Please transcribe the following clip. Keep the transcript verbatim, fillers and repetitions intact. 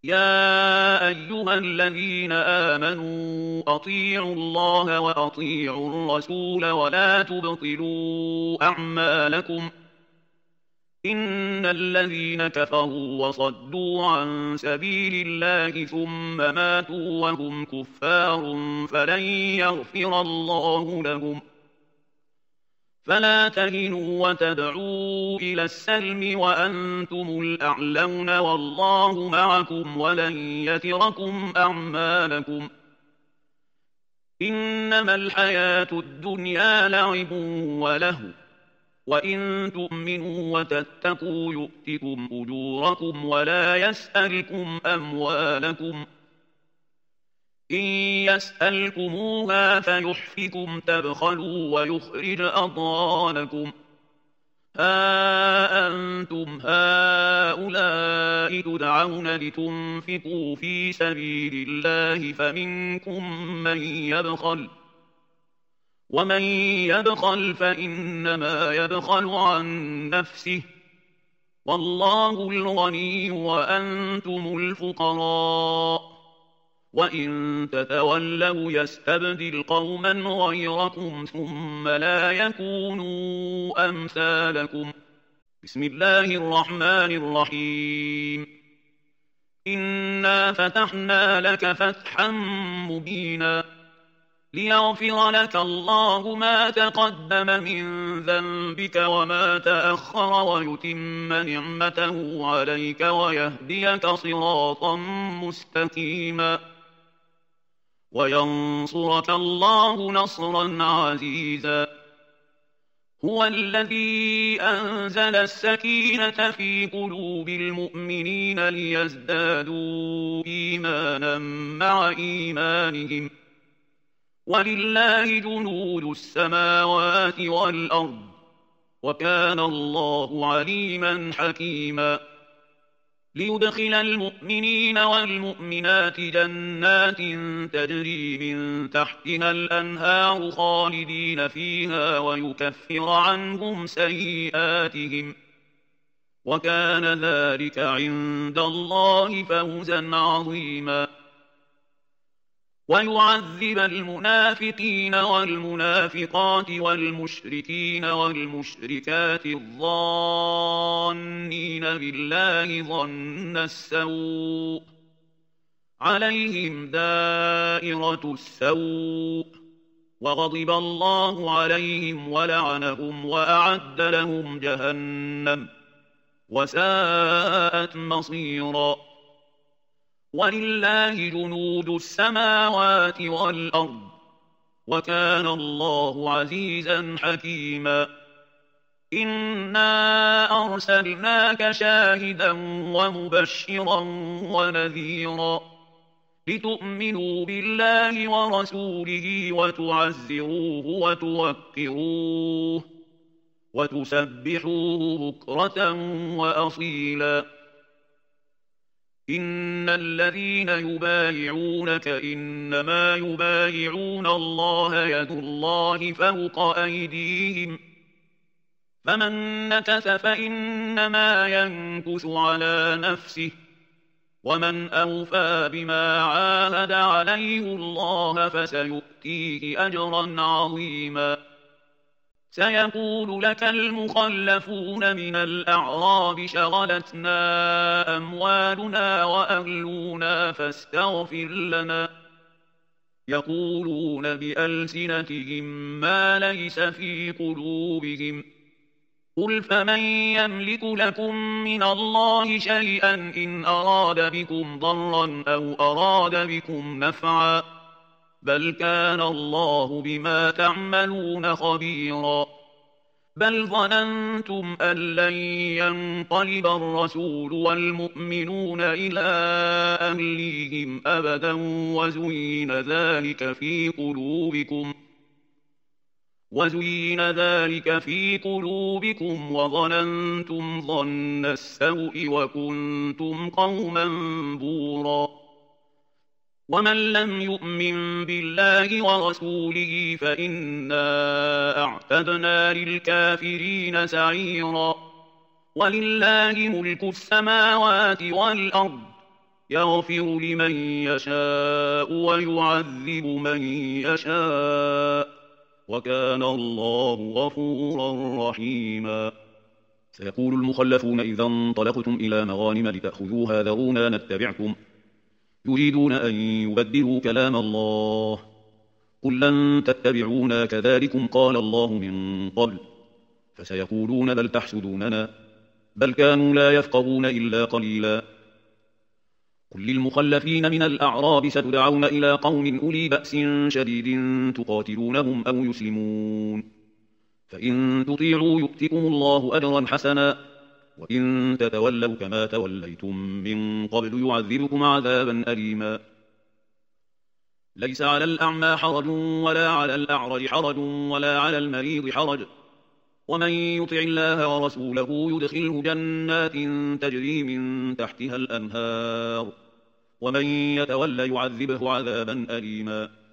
يا أيها الذين آمنوا أطيعوا الله وأطيعوا الرسول ولا تبطلوا أعمالكم إن الذين كفروا وصدوا عن سبيل الله ثم ماتوا وهم كفار فلن يغفر الله لهم فلا تهنوا وتدعوا إلى السلم وأنتم الأعلون والله معكم ولن يتركم أعمالكم إنما الحياة الدنيا لعب ولهو وإن تؤمنوا وتتقوا يؤتكم أجوركم ولا يسألكم أموالكم إن يسألكموها فيحفكم تبخلوا ويخرج أضغانكم ها أنتم هؤلاء تدعون لتنفقوا في سبيل الله فمنكم من يبخل ومن يبخل فإنما يبخل عن نفسه والله الغني وأنتم الفقراء وإن تتولوا يستبدل قوما غيركم ثم لا يكونوا أمثالكم بسم الله الرحمن الرحيم إنا فتحنا لك فتحا مبينا ليغفر لك الله ما تقدم من ذنبك وما تأخر ويتم نعمته عليك ويهديك صراطا مستقيما وينصرك الله نصرا عزيزا هو الذي أنزل السكينة في قلوب المؤمنين ليزدادوا إيمانا مع إيمانهم ولله جنود السماوات والأرض وكان الله عليما حكيما ليدخل المؤمنين والمؤمنات جنات تجري من تحتها الأنهار خالدين فيها ويكفر عنهم سيئاتهم وكان ذلك عند الله فوزا عظيما ويعذب المنافقين والمنافقات والمشركين والمشركات الظانين بالله ظن السوء عليهم دائرة السوء وغضب الله عليهم ولعنهم وأعد لهم جهنم وساءت مصيرا ولله جنود السماوات والأرض وكان الله عزيزا حكيما إنا أرسلناك شاهدا ومبشرا ونذيرا لتؤمنوا بالله ورسوله وتعزروه وتوقروه وتسبحوه بكرة وأصيلا إن الذين يبايعونك إنما يبايعون الله يد الله فوق أيديهم فمن نكث فإنما ينكث على نفسه ومن أوفى بما عاهد عليه الله فسيؤتيه أجرا عظيما سيقول لك المخلفون من الأعراب شغلتنا أموالنا وأهلنا فاستغفر لنا يقولون بألسنتهم ما ليس في قلوبهم قل فمن يملك لكم من الله شيئا إن أراد بكم ضرا أو أراد بكم نفعا بل كان الله بما تعملون خبيرا بل ظننتم أن لن ينقلب الرسول والمؤمنون إلى أهليهم أبدا وزين ذلك في قلوبكم وزين ذلك في قلوبكم وظننتم ظن السوء وكنتم قوما بورا ومن لم يؤمن بالله ورسوله فإنا أعتدنا للكافرين سعيرا ولله ملك السماوات والأرض يغفر لمن يشاء ويعذب من يشاء وكان الله غفورا رحيما. سيقول المخلفون إذا انطلقتم إلى مغانم لتأخذوها ذرونا نتبعكم يريدون أن يبدلوا كلام الله قل لن تتبعونا كذلكم قال الله من قبل فسيقولون بل تحسدوننا بل كانوا لا يفقهون إلا قليلا. قل للمخلفين من الأعراب ستدعون إلى قوم أولي بأس شديد تقاتلونهم أو يسلمون فإن تطيعوا يؤتكم الله أجرا حسنا وإن تتولوا كما توليتم من قبل يعذبكم عذابا أليما. ليس على الأعمى حرج ولا على الأعرج حرج ولا على المريض حرج ومن يطع الله ورسوله يدخله جنات تجري من تحتها الأنهار ومن يتول يعذبه عذابا أليما.